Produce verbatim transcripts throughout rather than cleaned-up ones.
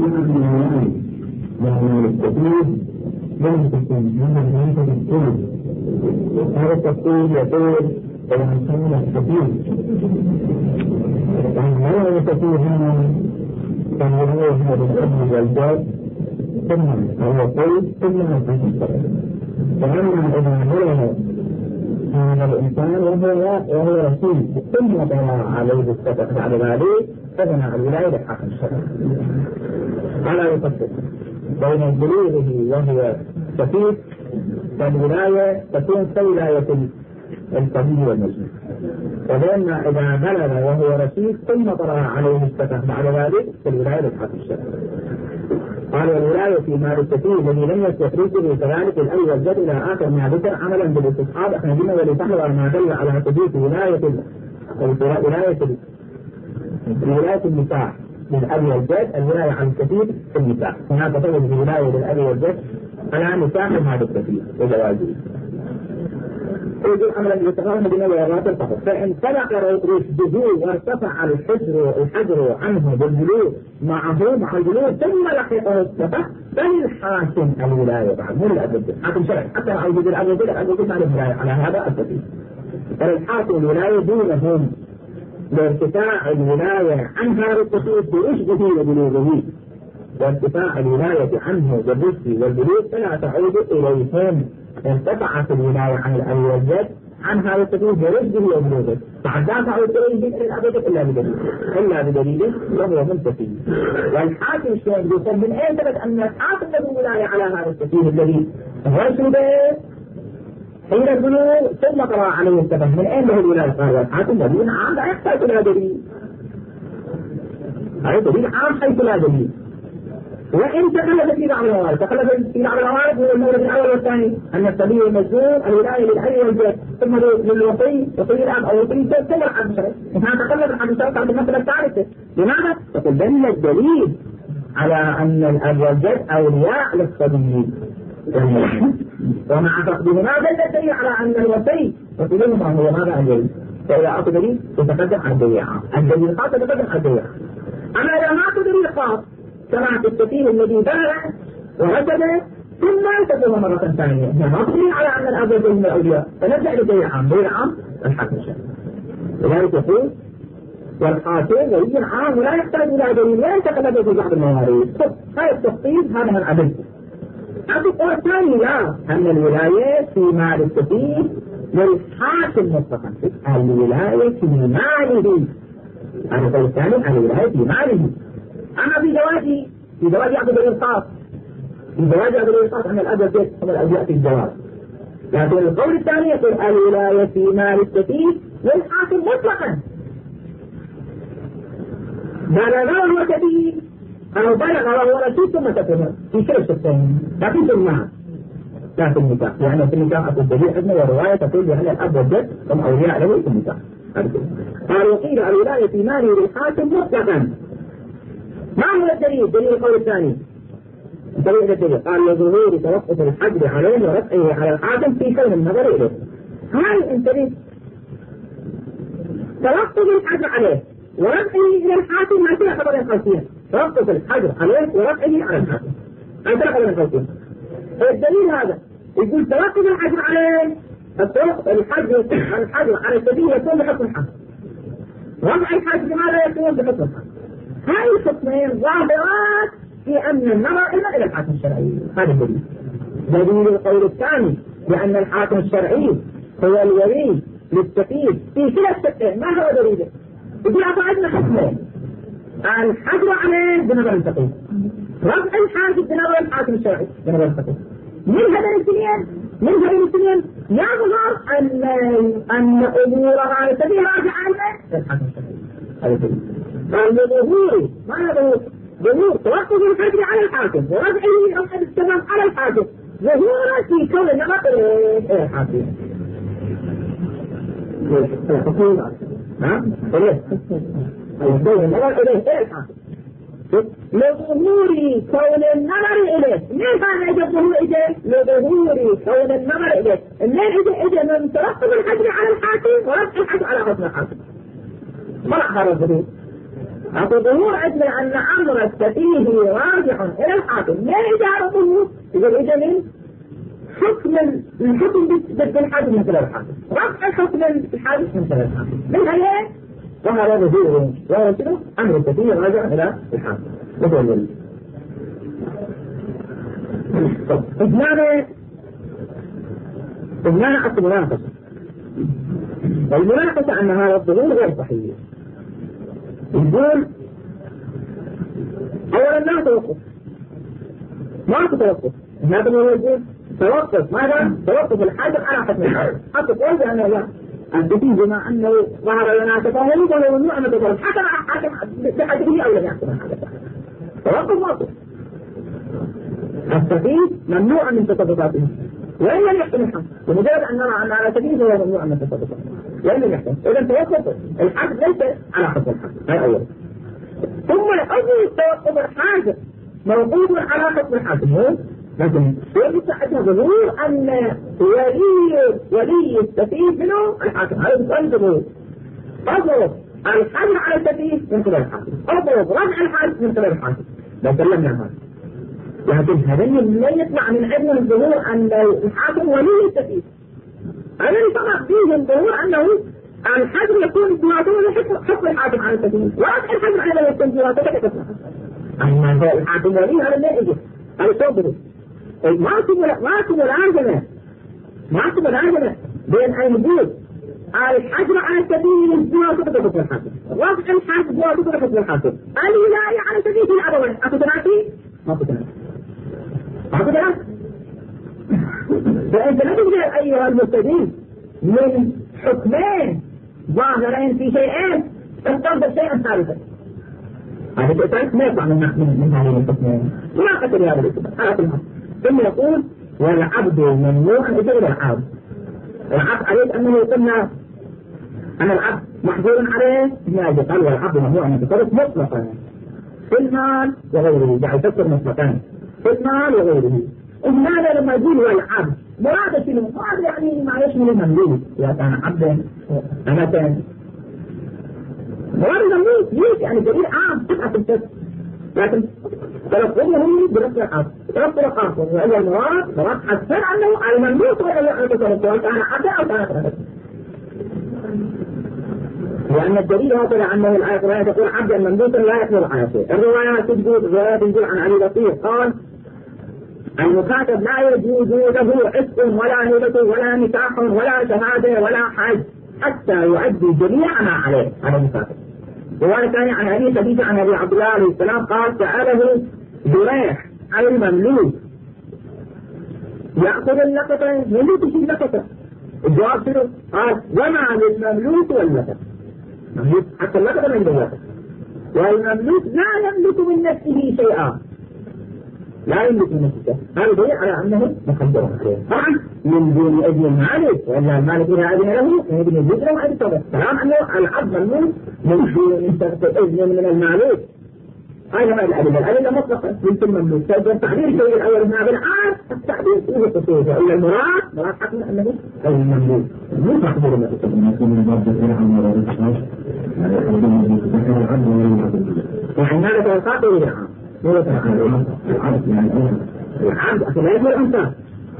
يعني التكليف لم تكن هذا التكليف هذا التكليف يقول طبعا كان التكليف يعني ما هو التكليف هنا كان يقول هذا الأب والجاد ثم هو قيد ثم التكليف فأما إذا هو هذا الإنسان وهو وهو رسول ثم طلع عليه السفر بعد ذلك فبنى الولاية لحاكم الشرعي على يفصل بين بلوغه وهو سفيف فالولاية تكون كولاية الصبي والمجنون وبين إذا بلغ وهو رشيد ثم طلع عليه السفر بعد ذلك فالولاية لحاكم الشرعي. قال والولاية في مال السفيه الذي لم يستخرجه كذلك الأب والجد إلى آخر ما ذكر عملا بالاستصحاب احنا قلنا ولتحضر ما دل على ثبوت ولاية ولاية ولاية النساء للأب والجد الولاية عن السفيه في النساء هناك تفضل الولاية للأب والجد على نساء هذا السفيه وزواجه. يقول عملا بالاستقرار مدينة ويرات الفقر فإن سبق رشده وارتفع الحجر الحجر عنه بالبلوغ معه مع البلوغ ثم لحقه السفح فللحاكم الولاية بعد مو للأبد حاكم شرعي حتى مع وجود الأبد الأبد مع الولاية على هذا السبيل فللحاكم الولاية دونهم لارتفاع الولاية عن هذا التصوير برشده وبلوغه وارتفاع الولاية عنه بالرشد والبلوغ فلا تعود إليهم ارتفعت الولاية عن الأب والجد عن هذا التكليف برشده وبلوغه فعد لا تعود إليهم إلى الأبد إلا بدليل إلا بدليل وهو منتفي. والحاكم الشيخ يقول من أين ثبت أن الحاكم له ولاية على هذا التكليف الذي رشد حين البلوغ ثم طلع عليه السبب من أين له الولاية؟ قال والحاكم الذي عام لا يحتاج إلى دليل هذا دليل عام حيث لا دليل. وإن تخلف في بعض الأوائل تخلف في بعض الأوائل هو المورد الأول والثاني أن السبيل المجنون الولاية للأب والجد ثم للوصي وصي الأب أو وصي الجد ثم الحاكم الشرعي. إنها تخلف الحاكم الشرعي بعد المسألة الثالثة. لماذا؟ يقول دل الدليل على أن الأب والجد أولياء للصبي ومع فقدهما دل الدليل على أن الوصي وصيهما هو ماذا الدليل؟ فإذا أعطى دليل يتقدم على الدليل العام الدليل الخاص يتقدم على الدليل العام. أما إذا ما أعطى دليل خاص كما في السفيه الذي بلغ ورشد ثم التزم مرة ثانية ما تدل على أن الأب والجد من الأولياء فنرجع لدليل عام دليل عام الحاكم الشرعي. لذلك يقول والحاكم ولي عام ولا يحتاج إلى دليل ولا يتقلد في بعض المواريث. هذا التفصيل هذا من العدل. القول الثاني لا أن الولاية في مال السفيه للحاكم مطلقا الولاية في ماله. هذا القول الثاني أن الولاية في ماله. أما في زواجه في زواج يعطي دليل خاص في زواج يعطي دليل خاص أن الأب والجد هم الأولياء في الزواج. لكن القول الثاني يقول الولاية في مال السفيه للحاكم مطلقا بلغ وهو سفيه أو بلغ وهو رشيد ثم سفه في كل الشخصين لكن في المال لا في النكاح يعني في النكاح أقول دليل ابن ورواية تقول بأن الأب والجد هم أولياء له في النكاح. قال وقيل الولاية في ماله للحاكم مطلقا. ما هو الدليل؟ دليل القول الثاني دليل الدليل قال لظهور توقف الحجر عليه ورفعه على الحاكم في كون النظر إليه. هل انتبه توقف الحجر عليه ورفعه إلى الحاكم ما فيها خبر الخلفية توقف الحجر عليه ورفعه على الحاكم ما فيها خبر الخلفية. الدليل هذا يقول توقف الحجر عليه الحجر الحجر على السبيل يكون بحكم الحاكم رفع الحجر لماذا يكون بحكم الحاكم. هاي الحكمين ظاهرات في أن النظر إلا إلى الحاكم الشرعي. هذا الدليل. دليل القول الثاني بأن الحاكم الشرعي هو الولي للسفيه في كلا الشقين. ما هو دليله؟ يقول أعطينا حكمين الحجر عليه بنظر الفقيه رفع الحاجب بنظر الحاكم الشرعي بنظر الفقيه. من هذين الاثنين من هذين الاثنين يظهر أن أن أمورها السفيه راجعة إلى الحاكم الشرعي. هذا الدليل. قال لظهور ما ظهور ظهور توقف الحجر على الحاكم ورفعه رفع السمام على الحاكم ظهورا في كون النظر إلى الحاكم. ها؟ إليه كون النظر إليه إلى الحاكم لظهور كون النظر إليه. ليه هذا يجب ظهور إليه؟ لظهور كون النظر إليه. ليه إجا إجا من توقف الحجر على الحاكم ورفع الحجر على حكم الحاكم. ما هذا الظهور أقول ظهور أجل أن أمر السفيه راجع إلى الحاكم لا إدارته يقول إذا من حكم الحكم بالحاكم مثل الحاكم رفع حكم الحاكم مثل الحاكم من هي وهذا ظهور وهو شنو أمر السفيه راجع إلى الحاكم مثل إجمالا إجمالا أصل مناقشة والمناقشة أن هذا الظهور غير صحيح يقول أولا لا توقف ما توقف هذا هو يقول توقف ماذا؟ توقف الحاجة على حكم الحاجة حتى تقول بأنه لا أنت في بما أنه ظهر لنا تفاهم ولو ممنوع أن تظهر حكم حاكم بحاجته أو لم يحكم الحاجة توقف موقف السفيه ممنوع من تصرفاته وإن لم يحكم الحكم بمجرد أن نرى أن على سبيل هو ممنوع من تصرفاته وإن لم يحكم إذا توقف الحكم ليس على حكم الحكم هذا أول ثم أول توقف الحاجة موقوف على حكم الحاكم لكن يستحق ظهور أن ولي ولي السفيه منه الحاكم هذا بسؤال ظهور أضرب الحجر على السفيه من قبل الحاكم أضرب رفع الحاجة من قبل الحاكم لا سلمنا هذا لكن هذا لا يطلع من عدم الظهور أن الحاكم ولي السفيه هذا يطلع فيه الظهور أنه الحجر يكون بواسطة حكم الحاكم على السفيه ورفع الحجر على يكون بواسطة حكم أما الحاكم ولي هذا لا يجب هذا صوبه ماكو ماكو ملازمة ماكو ملازمة بين أن يقول الحجر على السبيل بواسطة حكم الحاكم رفع الحجر بواسطة حكم الحاكم الولاية على سبيل العدوان أكو تنافي ماكو تنافي ماكو تنافي فأنت لا تقدر أيها المستدين من حكمين ظاهرين في شيئين تستنبط شيئا ثالثا هذا الشيء ما يطلع من من هذه الحكمين ولا قتل هذا الاتفاق هذا كلها ثم يقول والعبد ممنوع أن يجعل العبد العبد عليه أنه قلنا أن العبد محظور عليه ما قال والعبد ممنوع أن يتصرف مطلقا في المال وغيره دع يفكر مطلقا في المال وغيره وهذا لما يقول والعبد مراد شنو؟ مراد يعني ما يشمل المملوك إذا كان عبدا أمة مراد المملوك ليش يعني دليل عام تبقى الفسق لكن تلفظه برفع الحرف رفع الحرف وهو المراد مراد حسن أنه المملوك ولا يتصرف سواء كان عبدا أو كان أمة لأن الدليل هذا أنه الآية القرآنية تقول عبدا مملوكا لا يقدر على شيء الروايات تجد روايات تنزل عن علي لطيف قال المكاتب لا يجوز له عتق ولا هبة ولا نكاح ولا شهادة ولا حج حتى يؤدي جميع ما عليه على المكاتب. رواية ثانية عن أبي حديث عن أبي عبد الله عليه السلام قال سأله جريح عن المملوك يأخذ اللقطة مملوك شيء اللقطة الجواب شنو؟ قال وما للمملوك واللقطة حتى اللقطة من اللقطة والمملوك لا يملك من نفسه شيئا لا يملك من نفسه هذا دليل على أنه مقدر عليه طبعا من دون أذن مالك وإلا المالك إذا أذن له يجب أن يجب له أن يتصرف كلام أنه العبد مملوك من دون إذن من المالك هذا ما الأدلة الأدلة مطلقة يمكن مملوك فإذا التعبير الشيء الأول هنا بالعام التعبير فيه التصوير إلا المراد مراد حكم أنه المملوك مو مقدور ما يعني هذا توقعته بالعام مو العبد العبد أصلا لا يكون أنت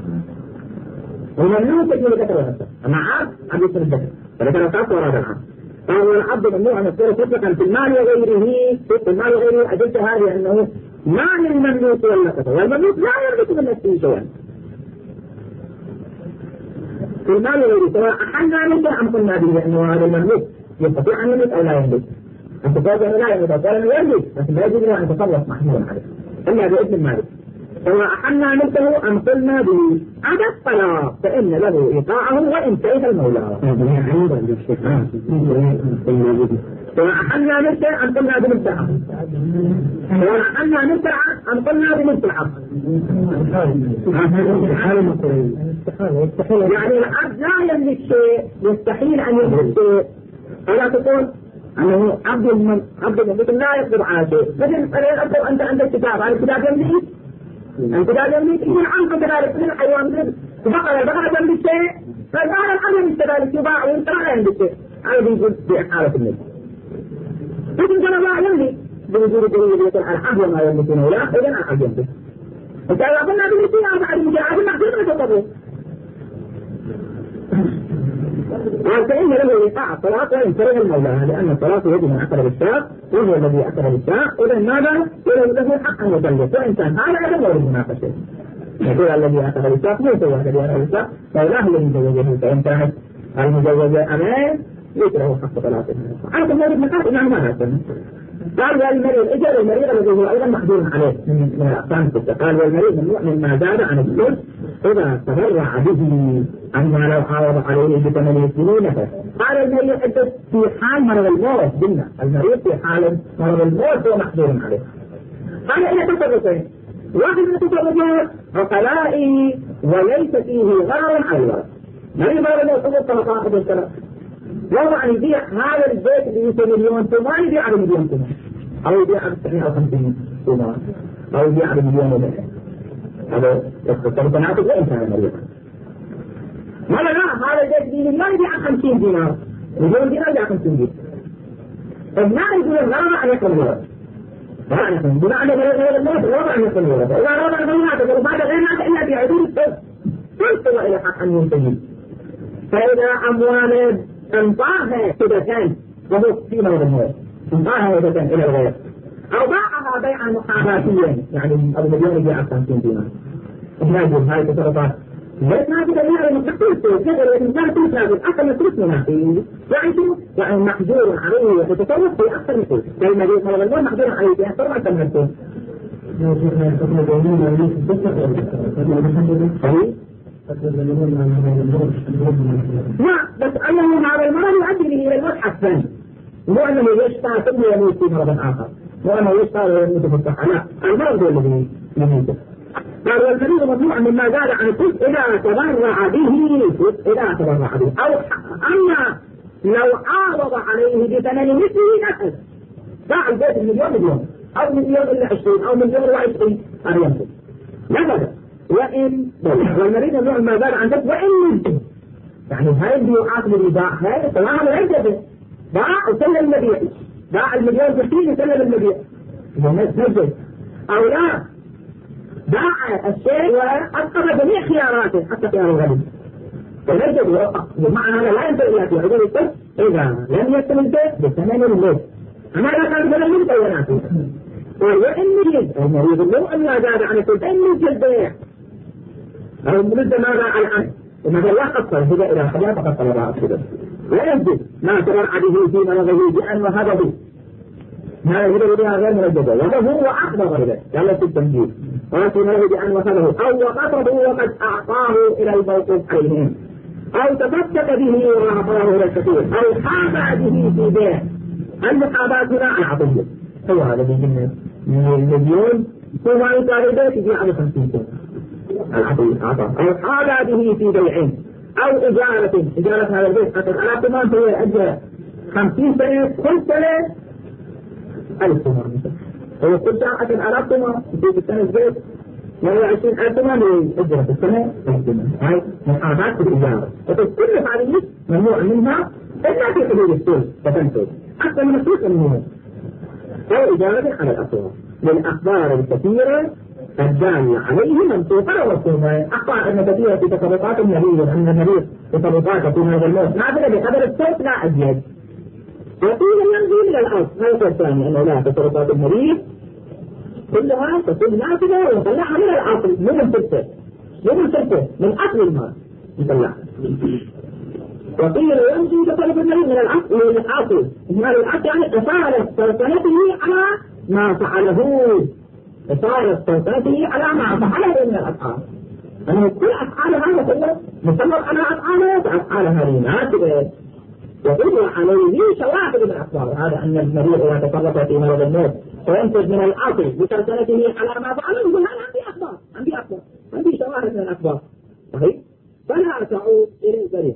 ومملوك يكون ذكر ونفسه أما عبد عبد يكون الذكر فذكر نفسه وراد العبد فهو العبد ممنوع أن يصير مطلقا في المال وغيره في المال وغيره أجلت هذه أنه ما للمملوك واللقطة والمملوك لا يملك من نفسه شيئا في المال وغيره سواء أحلنا منه أم قلنا به أنه هذا المملوك يستطيع أن يملك أو لا يملك أنت تقول أنه لا يملك قال أنه يملك لكن لا يجب له أن يتصرف محمولا عليه إلا بإذن المالك سواء أحلنا ملكه أم قلنا به هذا الطلاق فإن له إيقاعه وإن كيف المولى سواء أحلنا ملكه أم قلنا بملكه سواء أحلنا ملكه أم قلنا بملك العبد يعني العبد لا يملك شيء يستحيل أن يملك شيء ولا تقول أنه عبد من عبد المملوك لا يقدر على شيء مثل أنت عندك كتاب هذا الكتاب يملك الكتاب يملك يكون عنك كذلك من الحيوان تبقى البقرة تملك شيء فالآن الحيوان يملك كذلك يباع وينترى لا يملك شيء هذا يقول بإحالة الملك لكن كان الله يملك بوجود الدليل يدل على الحق وما يملكونه لا إذن الحق يملك. إذا قلنا بالاتيان بعد المجاعة المحدود ما تطبق. قال فإن له إيقاع الصلاة وإن كره المولى لأن الصلاة يجب من أكل بالساق وهو الذي أكل بالساق إذا ماذا؟ إذا له الحق أن يبلغ وإن كان هذا أيضا ورد مناقشة. يقول الذي أكل بالساق ليس هو الذي أكل بالساق فإله الذي مزوجه فإن كانت المزوجة أمان ليس له حق صلاته. على كل ورد مناقشة يعني ما هذا. قال والمريض إجل المريض الذي هو أيضا محظور عليه من من الأقسام الستة. قال والمريض ممنوع مما زاد عن الثلث إذا تبرع به عما لو عاوض عليه بثمن سنين. قال المريض في حال مرض الموت قلنا المريض في حال مرض الموت هو محظور عليه. قال إلى تصرفين واحد من التصرفات عقلائه وليس فيه غرر على الورث. مريض مرض الموت هو الطلقاء قبل السلام لو أن يبيع هذا البيت بيسوي مليون ثمان يبيع بمليون ثمان أو يبيع بتسعين أو خمسين ثمان أو يبيع بمليون ونصف. هذا يختصر تناسب وإن كان مريضا. ما لا هذا البيت بمليون يبيع خمسين دينار مليون دينار يبيع خمسين دينار. فما يقول الغرض أن يكون الورث. فأنا أقول بمعنى غير الموت الوضع أن يكون الورث. إذا وضع غير هذا وبعد غير هذا إلا بعدول الثلث ثلث إلى حق أن ينتهي. فإذا أموال انطاها هدتان وهو في مرض الموت انطاها هدتان الى الغير او باعها بيعا محاباتيا يعني ابو مليون يبيع خمسين دينار. احنا نقول هاي التصرفات ليس نافذة يعني مستقل كذا الانسان تلك نافذ اكثر من ثلث منافذ يعني شو؟ يعني محجور عليه وتتصرف في اكثر من ثلث زي ما مرض الموت محجور عليه في اكثر اكثر من ثلث. لا بس أنه هذا المرض يؤدي به إلى الموت حتما مو أنه يشفى ثم يموت في مرض آخر مو أنه يشفى ويموت في الصحة لا المرض هو الذي يموت. قال والمريض ممنوع مما زاد عن الثلث إذا تبرع به إذا تبرع به أو أما لو عارض عليه بثمن مثله نفس باع البيت مليون مليون أو مليون إلا عشرين أو مليون وعشرين هذا يمكن نفذ وإن والمريض ممنوع ما زاد عن ذلك وإن نجد يعني هاي البيوعات اللي باع هاي طبعا العجبة باع وسلم المبيع باع المليون بسيط وسلم المبيع نجد أو لا باع الشيء وأسقط جميع خياراته حتى خيار الغد فنجد وقع بمعنى هذا لا ينتهي إلا في عدد الثلث إذا لم يتم البيت بثمن الموت أما لا كان بثمن المتويناته وإن نجد المريض لو أن لا زاد عن الثلث إن نجد بيع أو المريض ماذا عن عنه وماذا لا قصر هدى إلى خلاف فقد طلبها أكثر لا يجب ما تبرع به في مرضه بأن وهبه هذا الهدى بها غير منجدة وهذا هو أحضر هدى يلا في التنجيل وفي مرضه بأن وهبه أو وقصده وقد أعطاه إلى الموقوف عليهم أو تفتك به وأعطاه إلى الكثير أو حابى به في بيع المحاباة هنا العطية هو هذا بيجي من المليون ثم يطالب بيت في عام خمسين سنة العطية عطاء أو حابى به في بيعين أو إجارة إجارة هذا البيت حتى على ثمان فهي أجل خمسين سنة كل سنة ألف ثمان هو كل سنة أجل ألاف ثمان في السنة البيت وهي عشرين ألف ثمان أجل في السنة هاي محاباة في الإجارة كل هذه ممنوع منها إلا في حدود السوق فتنفذ حتى من السوق المهم أو إجارة على الأصوات للأخبار الكثيرة الدالة عليه منطوقة ومفهومة أخبار أن كثيرة في تصرفات النبي أن النبي تصرفاته في هذا الموت نافذة بقدر الصوت لا أزيد وقيل ينزل إلى الأرض هذا الثاني أنه لا تصرفات النبي كلها تكون نافذة ويطلعها من الأصل من السلسة من السلسة من أصل المال يطلعها وقيل ينزل تصرف النبي من الأصل من الأصل من الأصل يعني إصالة سلطنته على ما فعله إصالة سلطنته على ما فعله من الأفعال أنه كل أفعال هذا كله مصمم على أفعاله فأفعال هذه ناسبة وقضى عليه شواهد من الأخبار هذا أن المريض إذا تصرف في مرض الموت فينتج من الأصل بسلطنته على ما فعله يقول هذا عندي أخبار عندي أخبار عندي شواهد من الأخبار صحيح فلا تعود إلى البريد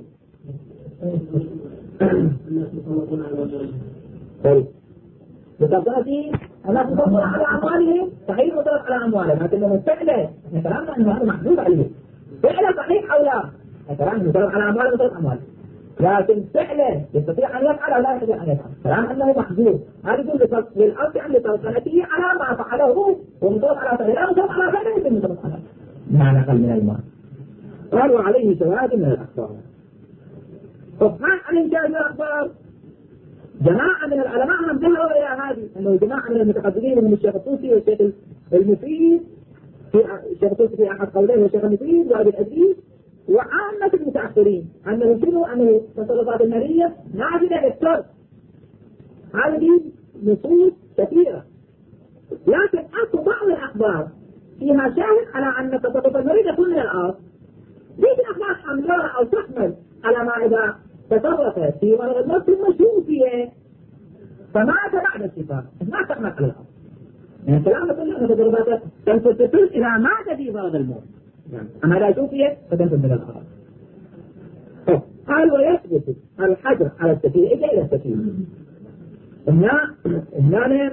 طيب بتبقى الناس تدور على أموالهم صحيح وتدور على أموالهم لكنه فعله كلامنا أنه هذا محدود عليه فعله صحيح أو لا كلامنا تدور على أموالهم وتدور أموالهم لكن فعلا يستطيع أن يفعل أو لا يستطيع أن يفعل، كلام أنه محظور. هذا يقول للأرض عن لسلطنته على ما فعله ومضوط على فعله لا مضوط على فعله يتم مضوط على معنى أقل من الماء. قالوا عليه شواهد من الأخبار. فصحان عن إنجاز الأخبار جماعة من العلماء هم ذهبوا إلى هذه، أنه جماعة من المتقدمين من الشيخ الطوسي والشيخ المفيد في الشيخ الطوسي في أحد قوليه والشيخ المفيد وأبي العزيز وعامة المتأخرين أنه شنو أنه التصرفات المالية نافذة للترك. هذه نصوص كثيرة، لكن أكو بعض الأخبار فيها شاهد على أن التصرف المالية يكون من الأرض. ليش الأخبار حملها أو تحمل على ما إذا تصرفت في مرض الموت ثم شوفيه فمات بعد الشفاء ما تحمل على الأرض. يعني كلامنا كله أن تصرفاته تنفذ إلى مات في مرض الموت، أما لا شوفيه فتنفذ من الأرض. قال ويثبت الحجر على السفيه إجا إلى السفيه. هنا هنا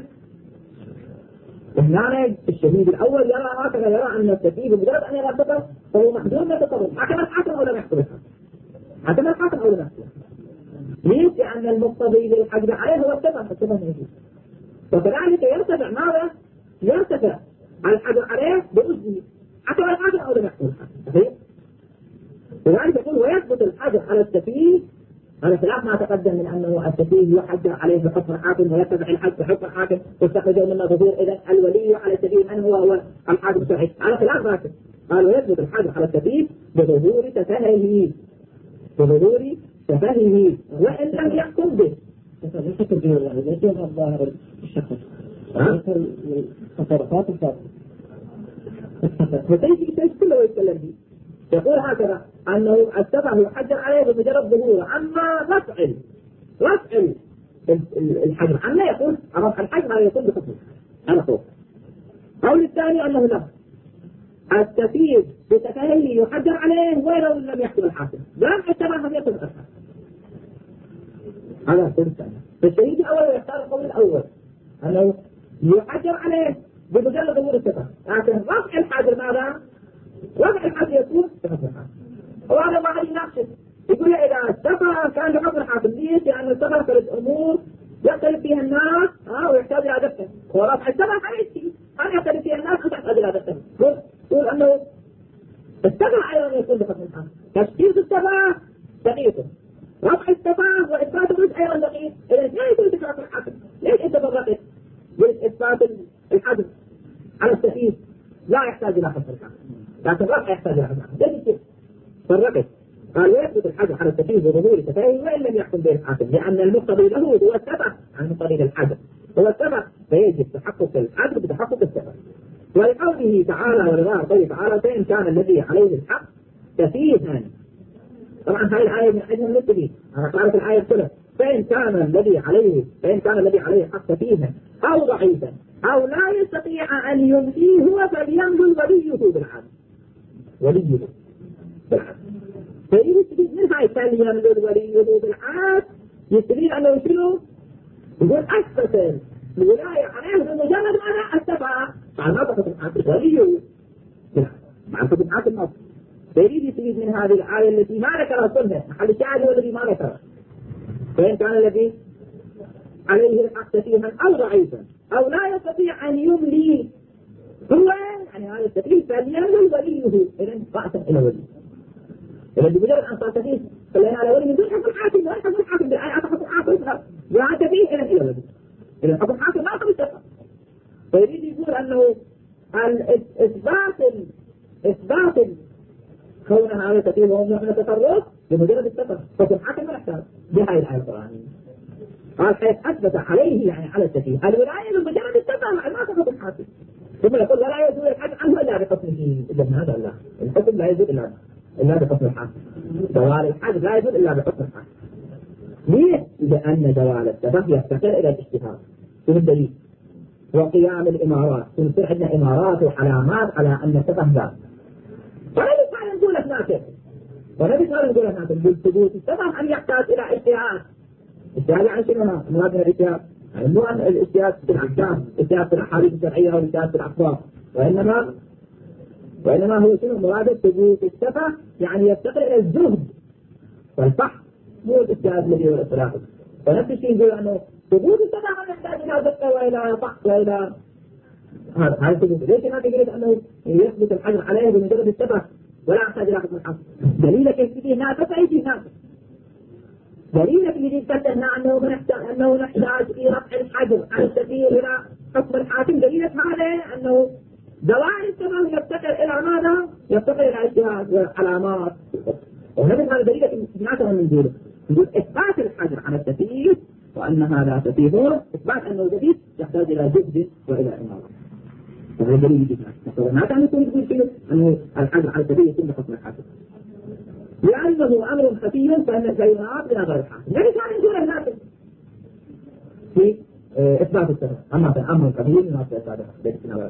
هنا الشهيد الأول يرى هكذا، يرى أن السفيه بمجرد أن يرى السفر فهو محدود من التصرف. حكم الحاكم أو لم يحكم الحاكم؟ حكم الحاكم أو لم يحكم الحاكم؟ ليش؟ لأن المقتضي للحجر عليه هو السفر، السفر موجود. وكذلك يرتفع ماذا؟ يرتفع الحجر عليه بأذنه حكم الحاكم أو لم يحكم الحاكم. صحيح؟ لذلك يقول ويثبت الحجر على السفيه على خلاف ما تقدم من أنه السفيه يحجر عليه بحكم الحاكم ويتبع الحج بحكم الحاكم واستخرجوا منه ظهور إذا الولي على السفيه من هو هو الحاكم الصحيح على خلاف ذلك. قال ويثبت الحجر على السفيه بظهور تفاهه بظهور تفاهه وإن لم يحكم به. الحكم به يعني ليس الظاهر الشخص تصرفات الفاضل فتيجي شيء كله يتكلم به. يقول هكذا أنه السفه يحجر عليه بمجرد ظهوره، أما رفع رفع الحجر عنه يقول رفع الحجر لا يكون بحكم على طول. قول الثاني أنه لا، السفيه بتفاهه يحجر عليه ولو لم يحكم الحاكم، لا السفه لم يكن الحاكم. هذا الثاني. فالشهيد الأول يختار القول الأول أنه يحجر عليه بمجرد ظهور السفه، لكن رفع الحجر ماذا؟ رفع الحجر يكون بحكم الحاكم. وهذا ما هي نفسه يقول إذا السفر كان بحكم الحاكم. ليش؟ لأن السفر ثلاث أمور يختلف فيها الناس ها ويحتاج إلى دفع، ورفع السفر هذا الشيء هذا يختلف فيها الناس وتحتاج إلى دفع. قل قل أنه السفر أيضا يكون بحكم الحاكم. تشخيص السفر دقيقة، رفع السفر وإثبات الرزق أيضا دقيق. إذا لا يكون بحكم الحاكم. ليش أنت فرقت؟ قلت إثبات الحجر على السفيه لا يحتاج إلى حكم الحاكم، لكن رفع يحتاج إلى حكم الحاكم. ليش كيف؟ فرقت. قال ويثبت الحجر على السفيه بظهور تفاهه وإن لم يحكم به الحاكم، لأن المقتضي له هو السفه عن مقتضي الحجر هو السفه، فيجب تحقق الحجر بتحقق السفه. ولقوله تعالى ولله قوله تعالى فإن كان الذي عليه الحق سفيها. طبعا هذه الآية من أجل المتفقين أنا قالت الآية كلها فإن كان الذي عليه فإن كان الذي عليه حق سفيها أو ضعيفا أو لا يستطيع أن يمليه هو فليملل وليه بالعدل. وليه بالعدل فيستفيد من هاي فليملل وليه بالعدل. يستفيد أنه شنو؟ يقول أثبت الولاية عليه بمجرد أنا أستفع مع نطقة الحاكم وليه مع نطقة الحاكم النص. فيريد يستفيد من هذه الآية التي ما ذكرها كلها، محل الشاهد هو الذي ما ذكرها. فإن كان الذي عليه الحق سفيها أو ضعيفا أو لا يستطيع أن يملي هو يعني هذا السفيه فليملل وليه. إذن رأسا إلى ولي. إذا بمجرد أن صار سفيه فلنا على ولي من دون حكم الحاكم، لا حكم الحاكم بالآية حكم الحاكم لا سفيه إذن إلى ولي. إذن حكم الحاكم لا حكم السفيه. فيريد يقول أنه الإثبات إثبات كون هذا سفيه وهم نحن نتصرف بمجرد السفر حكم الحاكم لا يحتاج بهاي الآية القرآنية. قال حيث أثبت عليه يعني على السفيه الولاية بمجرد السفر ما تحكم الحاكم. ثم يقول لا يزول الحاكم عنه إلا بحكمه. إذا هذا لا الحكم لا يزول إلا إلا بحكم الحاكم. زوال الحاكم لا يزول إلا بحكم الحاكم. ليه؟ لأن زوال السفر يفتقر إلى الاجتهاد في الدليل وقيام الإمارات. تصير عندنا إمارات وعلامات على أن السفر ذات. ولا يفعل نقول أثناء ولا يفعل نقول أثناء بالثبوت السفر أن يحتاج إلى اجتهاد. اجتهاد يعني شنو؟ مراد من الاجتهاد يعني مو أن الاجتهاد في الأحكام، اجتهاد في الأحاديث الشرعية أو اجتهاد في الأخبار، وإنما وإنما هو شنو؟ مراد ثبوت السفر يعني يفتقر إلى الزهد والفحص مو الاستاذ الذي هو الاطلاق. ونفس الشيء يقول انه ثبوت السبب يحتاج الى دقه والى فحص والى هذا هذا ثبوت. ليش ما تقول انه يثبت الحجر عليه بمجرد السبب ولا يحتاج الى حكم الحصر؟ دليلك يجي نافذ اي شيء نافذ. دليلك اللي تفتح انه نحتاج انه نحتاج في رفع الحجر عن السفير الى حكم الحاكم. دليلك هذا انه دواعي السبب يفتقر الى ماذا؟ يفتقر الى اجتهاد والعلامات. ونفس هذا دليلك سمعته من دونه يقول اثبات الحجر على السفير وان هذا سفيه اثبات انه جديد يحتاج الى جهد والى اماره. وهذا دليل جدا. ما كان يقول يقول انه الحجر على السفير يتم بحكم الحاكم. لأنه أمر خفي فإن الكلمات من غير الحاكم. ليش كان يقول الناس في إثبات السبب؟ أما في أمر خفي من غير الحاكم.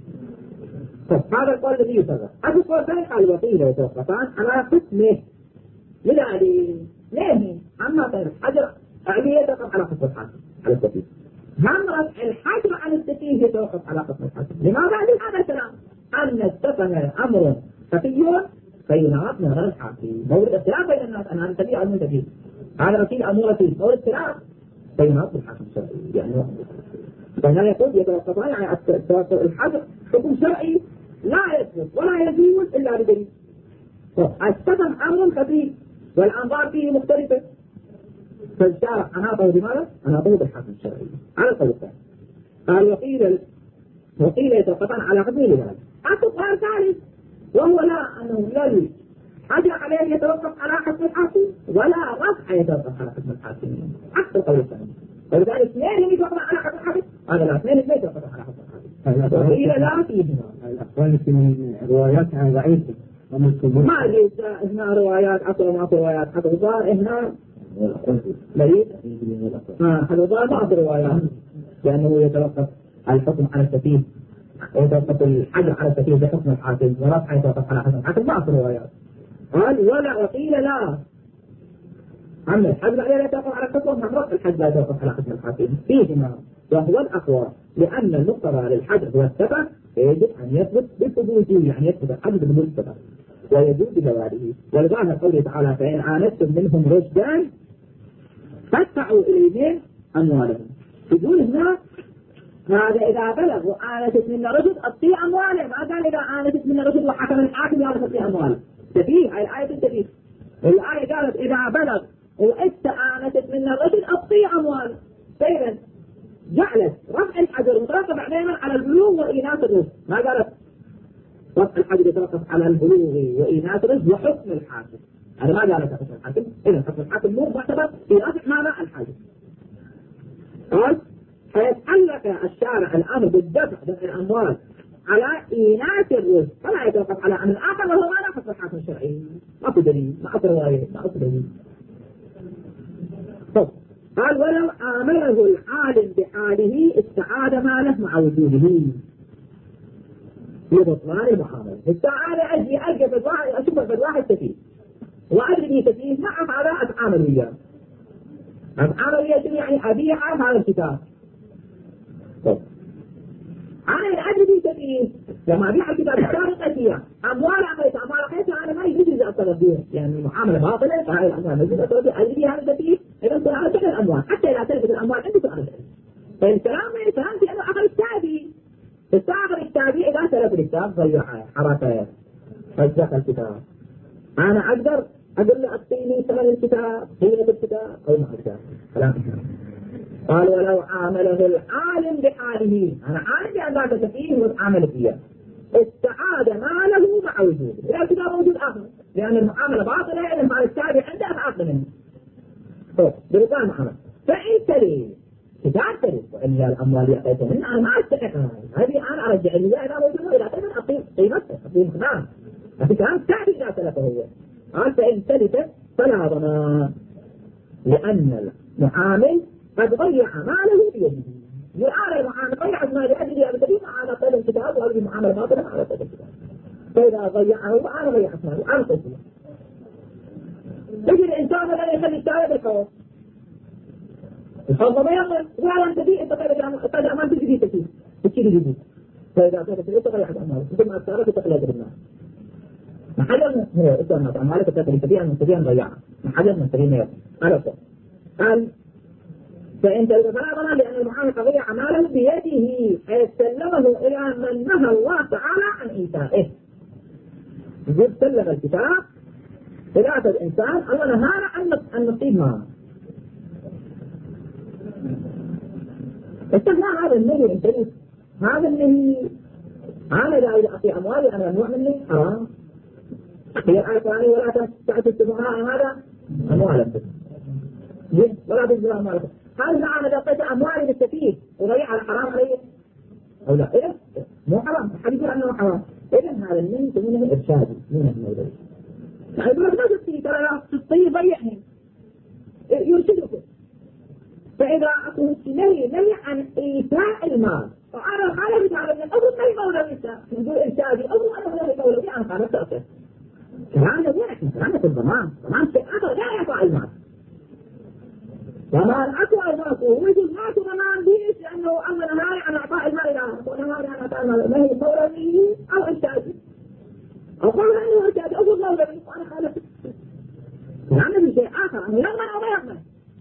طب هذا القول الذي يسرع. هذا القول ثاني قال الوكيل يتوقفان على قسمه. لذلك ليه؟ أما في الحجر أعليه يتوقف على قسم الحاكم على السفيه. هم رفع الحجر على السفيه يتوقف على قسم الحاكم. لماذا هذا الكلام؟ أن السفه أمر خفي كينات من غير الحاكم. مورد اختلاف بين الناس أنا أنتبه على المنتبه. هذا رسيل أمور فيه مورد اختلاف كينات الحاكم الشرعي. يعني فهنا يقول يتوقفان يعني الحجر حكم شرعي لا يثبت ولا يزول إلا بدليل. السفه أمر خفي والأنظار فيه مختلفة. فالشارع أناطه بماذا؟ أناطه بالحاكم الشرعي. على القول الثاني قال وقيل وقيل يتوقفان على حكم لذلك. حتى قال ثالث وهو لا أنه لا حجر عليه يتوقف على حكم الحاكم ولا رفع يتوقف على حكم الحاكم. حتى القول الثاني. ولذلك اثنين يتوقف على حكم الحاكم هذا لا اثنين لا يتوقف على حكم الحاكم. وقيل لا فيهما. الأقوال من روايات عن ضعيفة ما أدري هنا روايات أصلا ما في روايات حتى الظاهر هنا ليس حتى الظاهر ما في روايات لأنه يتوقف الحكم على السفيه يتوقف الحجر على السفيه بحكم الحاكم ورفع يتوقف على حكم الحاكم ما في روايات. قال ولا وقيل لا أما الحجر لا يتوقف على حكم هم رفع الحجر لا يتوقف على حكم الحاكم فيهما وهو الأقوى لأن المقتضى للحجر هو السبب يجب أن يثبت بثبوته يعني يثبت الحجر بالسبب ويجوز بزواله. ولذلك قوله تعالى فإن آنستم منهم رشدا فادفعوا إليهم أموالهم. يقول هنا هذا إذا بلغ وآنست من رشد أطيع أمواله. ما قال إذا آنست من رشد وحكم الحاكم يعرف أطيع أمواله. سفيه هاي الآية سفيه. الآية قالت إذا بلغ وإنت آنست من الرشد أطيع أمواله. فإذا جعلت رفع الحجر مترتب عليها على البلوغ وإيناس الرشد. ما قالت رفع الحجر يتوقف على البلوغ وإيناس الرشد وحكم الحاكم. هذا ما قالت حكم الحاكم. إذا حكم الحاكم مو معتبر في رفع ماذا الحجر. قال فيتعلق الشارع الأمر بالدفع دفع الأموال على إيناس الرشد فلا يتوقف على أمر آخر وهو ما لا حكم الحاكم الشرعي. ما في دليل ما في رواية ما في دليل. طب قال ولو آمره العالم بحاله استعاد ماله مع وجوده ببطلان المعاملة. السعادة أجي ألقى بالواحد أشوف بالواحد سفيه وأدري سفيه نعم هذا أتعامل وياه أتعامل وياه يعني أبيع هذا الكتاب. طب أنا أدري سفيه لما أبيع الكتاب السابق أشياء أموال عملت أموال حيث أنا ما يجوز أتصرف بها يعني معاملة باطلة فهذه الأموال ما يجوز أتصرف بها. أدري هذا سفيه إذا كنت على سبيل الأموال حتى إذا تلفت الأموال عندي سؤال فالكلام ما يفهم في أنه أخذ التابي الساغر التابعي إذا سلف الكتاب ضيع حركة فجأة الكتاب. أنا أقدر أقول له أعطيني ثمن الكتاب قيمة الكتاب أو مع الكتاب كلام. قال ولو عامله العالم بحاله أنا عالم بأن ذاك فيه وعامل فيه استعاد ماله مع وجوده. إذا الكتاب موجود آخر لأن المعاملة باطلة لأن مع التابع عنده أفعال منه. طيب بريطان محمد فإن تلي كتاب تلي وإلا الأموال يأتي منها أنا ما أستحقها هذه أنا أرجع اللي إذا موجود إذا تلي أعطيه قيمته أعطيه مقدار لكن كلام التابع إذا تلفه هو. قال فإن تلفت فلا ضمان لأن المعامل قد ضيع ماله بيده. يعامل المعامل ضيع ماله بيده أبدا على طلب الكتاب وهذه المعاملة باطلة على طلب الكتاب. فإذا ضيعه أنا ضيعت ماله أنا طلبه. يجي الإنسان مثلا يخلي الشارع بالخوف. الخوف ما يقل ولا أنت فيه أنت قد أمان تجدي تكيه تكيه جديد. فإذا أتاك تجدي تغير أمامه ثم أتارك تقلق بالناس. محل هو إسلام أموالك تأكل سبيعا من سبيعا ضيعها محل من سبيعا قال قال فإن تلقى لأن المعامل قضية عماله بيده حيث سلمه إلى من نهى الله تعالى عن إيتائه. يقول سلم الكتاب إلى الإنسان الله نهانا أن نصيب معه. استثناء هذا النهي الإنساني هذا النهي أنا لا أعطي أموالي أنا ممنوع مني حرام. هي الآية القرآنية ولا تعطي السفهاء هذا أموالك ولا تجزي أموالك. هل معنى إذا أعطيت أموالي للسفيه وضيع على حرام عليه أو لا؟ إيه مو حرام حد يقول أنه حرام. إذن هذا النهي منه إرشادي منه موضوعي. يعني يقول لك لا تستطيع ترى تستطيع ضيعني يرشدك. فإذا أكون نهي نهي عن إيتاء المال وأنا خالف على من أول نهي مولوي نقول إرشادي أول أنا نهي مولوي أنا خالفت أكثر. كلام يقولك كلام في الضمان ضمان شيء آخر لا يعطى المال. ضمان أكو المال ويقول ما أكو ضمان بيش لأنه الله نهاي عن إعطاء المال إلى ونهاي عن إعطاء المال نهي مولوي أو إرشادي. أو قال أنه إرشادي أول مولوي وأنا خالفت. كلام في شيء آخر أنه يضمن أو ما يضمن.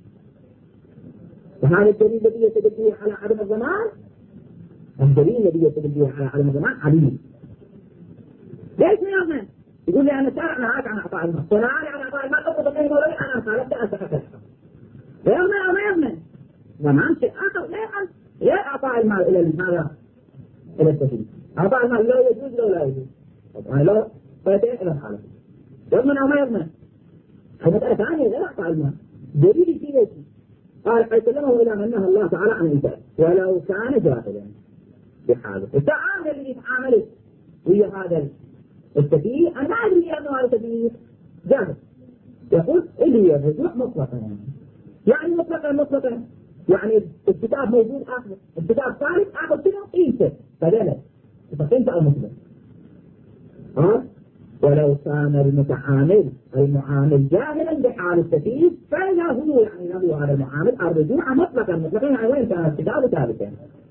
وهذا الدليل الذي يتدل على عدم الضمان الدليل الذي يتدل على عدم الضمان عليم. ليش ما يضمن؟ يقول لي أنا شارع نهاك عن إعطاء المال ونهاني عن إعطاء المال أو ضمن مولوي أنا خالفت أسحقت. لا يضمن أو ما يضمن ضمان شيء آخر لا يضمن لا إعطاء المال إلى هذا إلى السفينة. إعطاء المال لا يجوز لو لا يجوز. طبعا لو فاتين إلى الحالة يضمن أو ما يضمن. مسألة ثانية لا إعطاء المال دليل في ذلك قال حيث سلمه إلى من نهى الله تعالى عن إيتائه ولو كان جاهلا بحاله. التعامل اللي يتعامل ويا هذا السفيه أنا ما أدري أنه هذا السفيه جاهل. يقول اللي هي الرجوع مطلقا يعني مطلقا مطلقا يعني الكتاب موجود آخر الكتاب صارت آخر سنة إيته فذلك فقيمت المسلم ها ولو كان المتعامل المعامل جاهلا بحال السفيه فإذا هو يعني له هذا المعامل الرجوع مطلقا مطلقا يعني وين كان الكتاب ثابتا.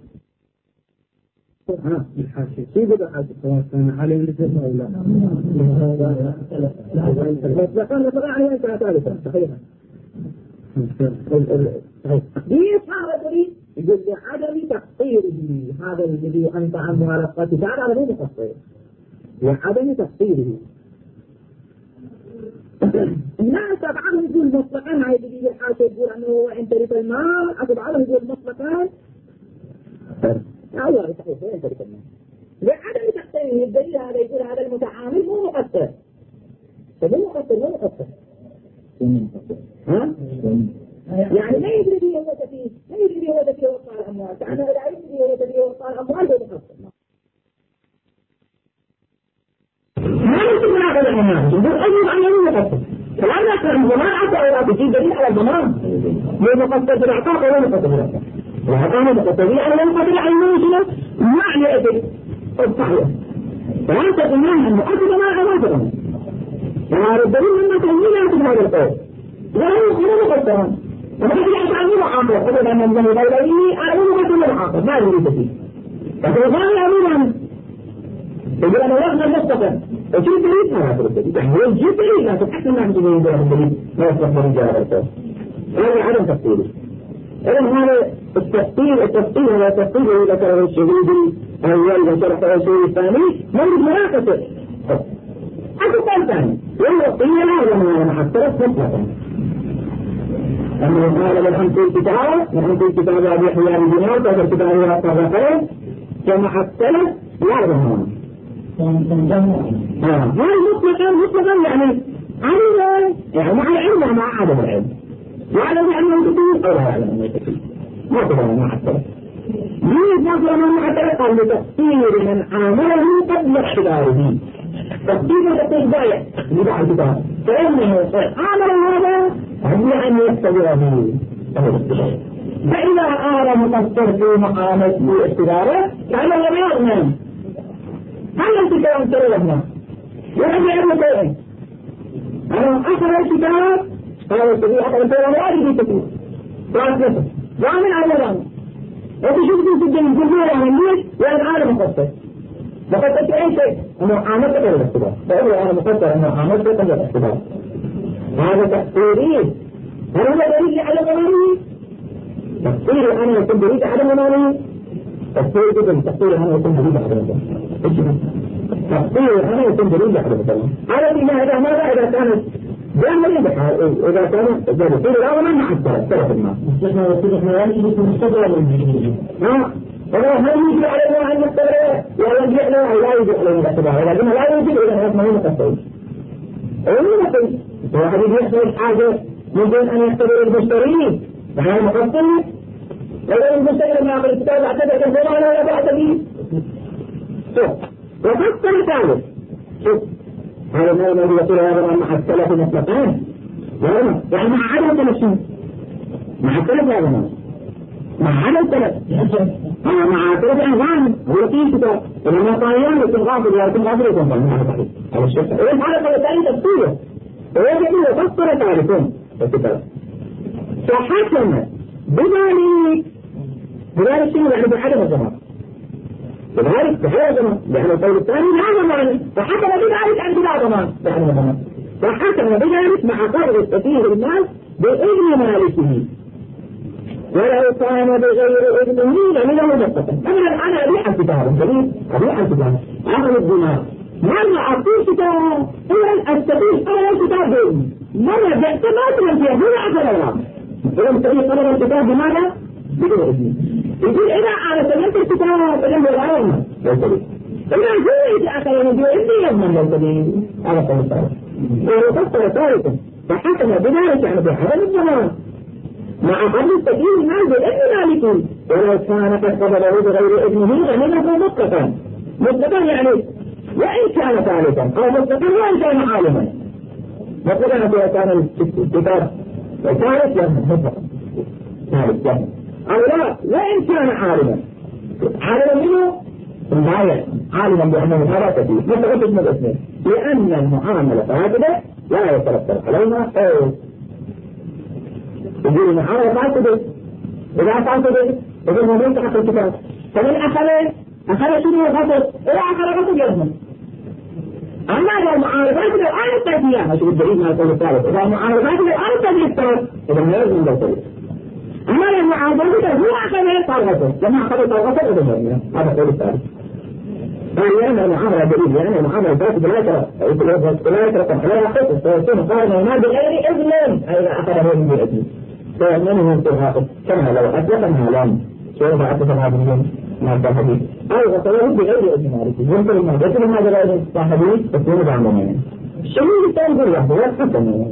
ها الحاشية شو يقول الحاشية سواء كان عليه الجزء أو لا مطلقا مطلقا يعني وين كان ثابتا صحيح. ليش هذا الدليل يقول لعدم تقصيره هذا الذي أنت عن مغالطته هذا هذا مو مقصر لعدم تقصيره. الناس بعضهم يقول مطلقا هاي اللي الحاشية يقول أنه وإن ترك المال أو بعضهم يقول مطلقا أول صحيح وإن ترك المال لعدم تقصيره. الدليل هذا يقول هذا المتعامل مو مقصر فمو مقصر مو مقصر ها يعني ما يدري به هو سفيه ما يدري به هو سفيه وقع الأموال كأنه لا يدري هو سفيه وقع الأموال هو مقصر ما يمكن أن أخذ الأموال يقول أجل أن يكون مقصر فلا نأخذ الضمان حتى أولا تجيب دليل على الضمان لو مقصر في العطاء ولا مقصر في العطاء العطاء مقصر في العطاء ولا مقصر على الموشنة معنى أجل الصحيح فلا تقولون أنه أخذ ما أماتهم وهذا الدليل لما تهينا أخذ هذا القول ولا يمكن مقصرا وما يجب أن يكون عاقل أخذ أن ينزل دوليه أعلم ما كل العاقل ما يريد فيه لكن قال يعلمون يقول أنا وقنا المستقر وشو الدليل ما هذا الدليل يعني هو الجيب دليل لكن حتى ما عندي دليل الدليل ما يصلح من جهة الأساس هذا عدم تفصيله. إذن هذا التفصيل التفصيل هو التفصيل إذا كان الشهيد الأول وشرح الشهيد الثاني مورد مناقصة أكو قال ثاني وهو قيل هذا ما محصلت مطلقا أنه قال من أنت الكتاب من أنت الكتاب أبي حيان الجنات وهذا الكتاب هو الصدقين فمحصلت لا ظهران هاي مطلقا مطلقا يعني علم يعني مع العلم مع عدم العلم يعلم أنه كثير أو لا يعلم أنه كثير ما تبقى معصلة ليه نظر من معصلة قال لتفسير من عامله قبل احتداره تفسير تفسير ضايع لبعض الكتاب فإنه عمل هذا قبل أن يستدره فإذا آل مقصر في مقامة احتداره كان هو يغنم هل الكتاب ترغبنا وهذا يعمل شيئا أنا أخذ الكتاب هذا الكتاب أخذ الكتاب وهذه الكتاب وأخذ وعمل على ذلك وتشوف في الدين الجمهور عن الناس وأنا عالم مقصر ما قصدت أي شيء أنه عامل قبل الاختبار، فأقول أنا مقدر أنه عامل قبل الاختبار، هذا تقصيري. هل هو دليل على ضمانه؟ تقصيري أنا يكون دليل على ضمانه؟ تقصيري جدا تقصيري أنا يكون دليل على ضمانه. تقصيري أنا يكون دليل على ضمانه. هذا بما إذا ماذا إذا كانت جاهل إذا كانت جاهل لا ومن مع الثلاث ثلاث الماء. إحنا إحنا يعني في المستقبل والجديد. ها هو هل يجي على نوع المستقبل ولا يجي على لا يجي على الاعتبار، لكن لا يجي إذا هذا ما هو مقصود. أول ما تقول واحد يحصل حاجة يمكن أن يختبر المشترين فهذا مقصود. لو المشتري ما عمل الكتاب اعتبر كذا ولا يبعث به. شوف وفكر ثالث شوف هذا ما الذي يقول هذا مع الثلاث مطلقين يعني مع عدم الثلاثين مع الثلاث هذا ما مع عدم الثلاث مع ثلاث أنواع هو فيه كتاب إنما طائران يكون غافل يكون غافل يكون غافل هذا صحيح هذا الشيء إذن هذا ثلاثين تفصيله ويجب أن يفصل ثالثين الكتاب فحكم بذلك بذلك شيء يعني بعدم الزمان بذلك بحيث ضمان لأن القول الثاني لا ضمان فحكم بذلك عن بلا ضمان لأن ضمان فحكم بذلك مع قرض السفيه المال بإذن مالكه ولو كان بغير إذنه لمنه مستقل. أنا أنا أبيع الكتاب جميل أبيع الكتاب أخذ الدماء مرة أعطيه كتاب هو السفيه أنا الكتاب بإذن مرة جئت ما تنفيه هو أخذ الله إذا السفيه طلب الكتاب بماذا؟ بدون إذن يقول إذا أنا سمعت الكتاب فلم يغيرنا إذا هو إذا أخذ من دون إذن يضمن لو تبين على قول الثالث ويفصل ثالثا فحكم بذلك يعني بحرم الضمان مع قبل التكليف المال بإذن مالكه ولو كان قد قبله بغير إذنه غنمه مطلقا مطلقا يعني وإن كان ثالثا أو مطلقا وإن كان عالما مطلقا إذا كان الكتاب الثالث يهم مطلقا ثالث يهم أو لا وإن كان عالما عالما منه البايع عالما بأنه هذا تكليف مطلقا اسم الاثنين لأن المعاملة هكذا لا يترتب عليها أو يقول المعاملة فاسدة إذا فاسدة يقول ما بين تحت الكتاب فمن أخذ أخذ شنو غصب إذا أخذ غصب يضمن أما إذا المعاملة فاسدة أنا التأثير أشوف الدليل من القول الثالث إذا المعاملة فاسدة أنا التأثير الثالث إذا ما يلزم بالتأثير أما إذا المعاملة فاسدة هو أخذ صار غصب لما أخذ صار غصب إذا ما هذا القول الثالث لأن المعاملة دليل لأن المعاملة فاسدة لا يترتب لا يترتب عليها قصص فيكون قائما ما بغير إذن إذا أخذه من بإذن فإنه انتهاء كما لو أطلقها لام سوف أطلقها باليوم مع الحديث أو غسله بغير إذن مالكه يمكن ما يجب ما غير الحديث تكون بعمله الشمول الثاني يقول له هو الحسن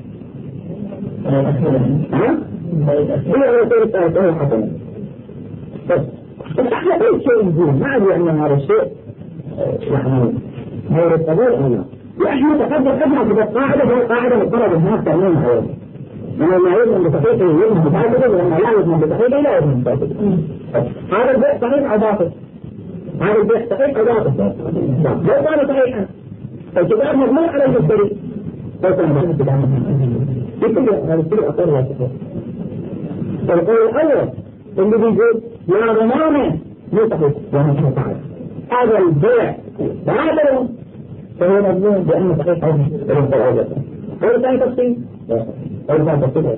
ها؟ هو الرسول الثالث هو الحسن بس احنا كل شيء نقول ما أدري أن هذا الشيء يعني غير القبول أو لا وإحنا تقدر خدمة بالقاعدة هو قاعدة مضطرة الناس تعملها حياتي لما لا يضمن بتحقيقه يضمن بتحقيقه ولما لا يضمن بتحقيقه لا يضمن بتحقيقه هذا البيع صحيح أو باطل هذا البيع صحيح أو باطل لو كان صحيحا فالكتاب مضمون على المشتري لو كان باطل الكتاب مضمون يكتب هذا الشيء أقل واسفه فالقول الأول اللي بيقول لا ضمانه مو صحيح وأنا شو فعل هذا البيع باطل فهو مضمون بأنه صحيح أو باطل هذا ثاني تفصيل أربعة تفصيلات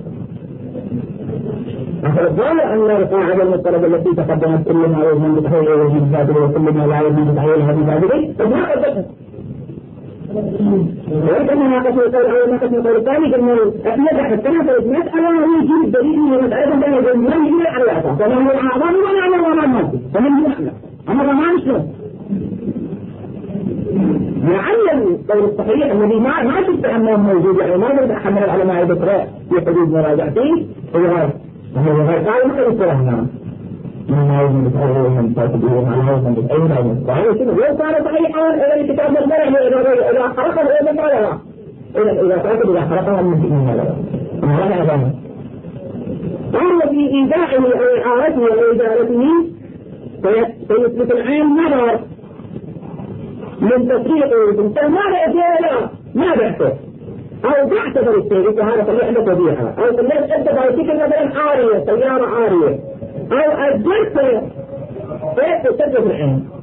أخذنا أن القاعدة المضطردة التي تقدمت كل ما يضمن بتحويل وجود ذاته وكل ما لا يضمن بتحويلها بذاته فما قدمت ولكنها قسم القول أول ما قسم القول الثاني قلنا نجح الثلاثة مسألة ويجيب الدليل ومسألة بين الجمهور يجيب على الأساس فمن هو الأعظم ولا على الأمام مالك فمن هو أحلى أما ضمان شلون لعل القول الصحيح الذي ما ما شفت أنه موجود يعني ما نريد أحد من العلماء ذكره في حدود مراجعته هو هذا هو هذا قال ما يذكره هنا ما يوجد بتأويل من تأكيده ما يوجد بتأويل من وهذا شنو لو كان صحيحا إذا الكتاب مجمع إذا إذا خرقه إذا ما لا إذا إذا تأكد إذا خرقه من من لا ما لا هذا قال في إيذائه أو إعارته أو إجارته فيثبت العين نظر من تسريقه فما رأيته ما بحثه أو تعتبر الشيء هذا خليه عندك وبيعها أو خليه عندك أو تلك مثلا عارية سيارة عارية أو أجرته فيثبت العين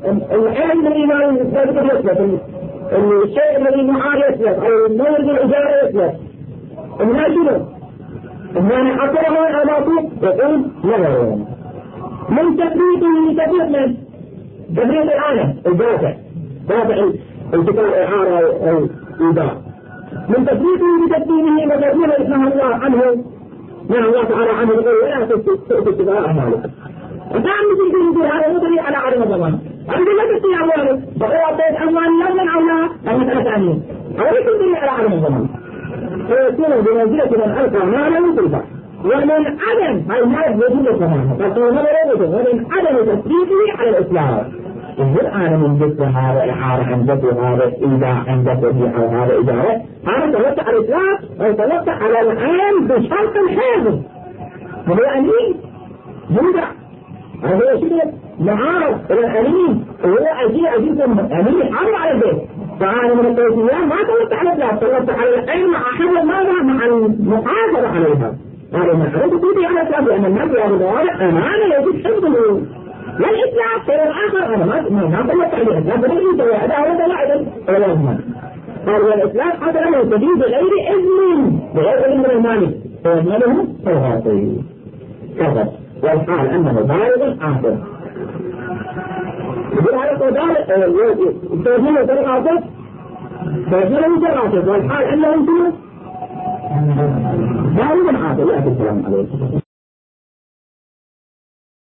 العلم الذي ما يثبت الشيء الذي معاه يثبت أو المورد الإجارة يثبت إنها شنو؟ إنها حصره على طول يقول لا من تثبيته تثبيت من؟ تثبيت الآلة الدافع دافع التقاء الإعارة أو إيداع من تثبيته بتثبيته وتثبيت اسمه الله عنه نعم الله تعالى عنه يقول ولا تؤتي اتباع أعمالك وتعمل في الدين هذا مدري على عدم الضمان أنت لا تستطيع أموالك فهو أعطيت أموال لا من أولى المسألة ثانية أو تدري على عدم الضمان فيكون بمنزلة من ألقى مالا وتلفع ومن عدم هاي ما يجب الضمان فالقول هذا لا ومن عدم تثبيته على الإسلام إذا أنا من جد هذا إعارة عن جد وهذا إيداع عن جد أو هذا إجارة هذا توقع على الإسلام ويتوقع على العام بشرط الحافظ وهو أمين يودع هذا شيء معارض إلى الأمين وهو أجي أجيكم أمين حرب على البيت فأنا من التوسيات ما توقع على الإسلام توقع على العلم مع حفظ ماذا مع المحافظة عليها هذا ما حرب تودي على الإسلام لأن الناس هذا المواضع أمانة يجب حفظه لا الإسلام غير الآخر أنا ما ما طلبت عليه الإسلام فبدأ يتوى هذا هذا لا أدل ولا يضمن قال الإسلام هذا له تجيب بغير إذن بغير إذن من المالك فيمنه فالغاطي كذا والحال أنه بالغ عاقل يقول هذا قدار التوجيه يطلق عاقل توجيه يطلق عاقل والحال أنه بالغ عاقل لا السلام عليكم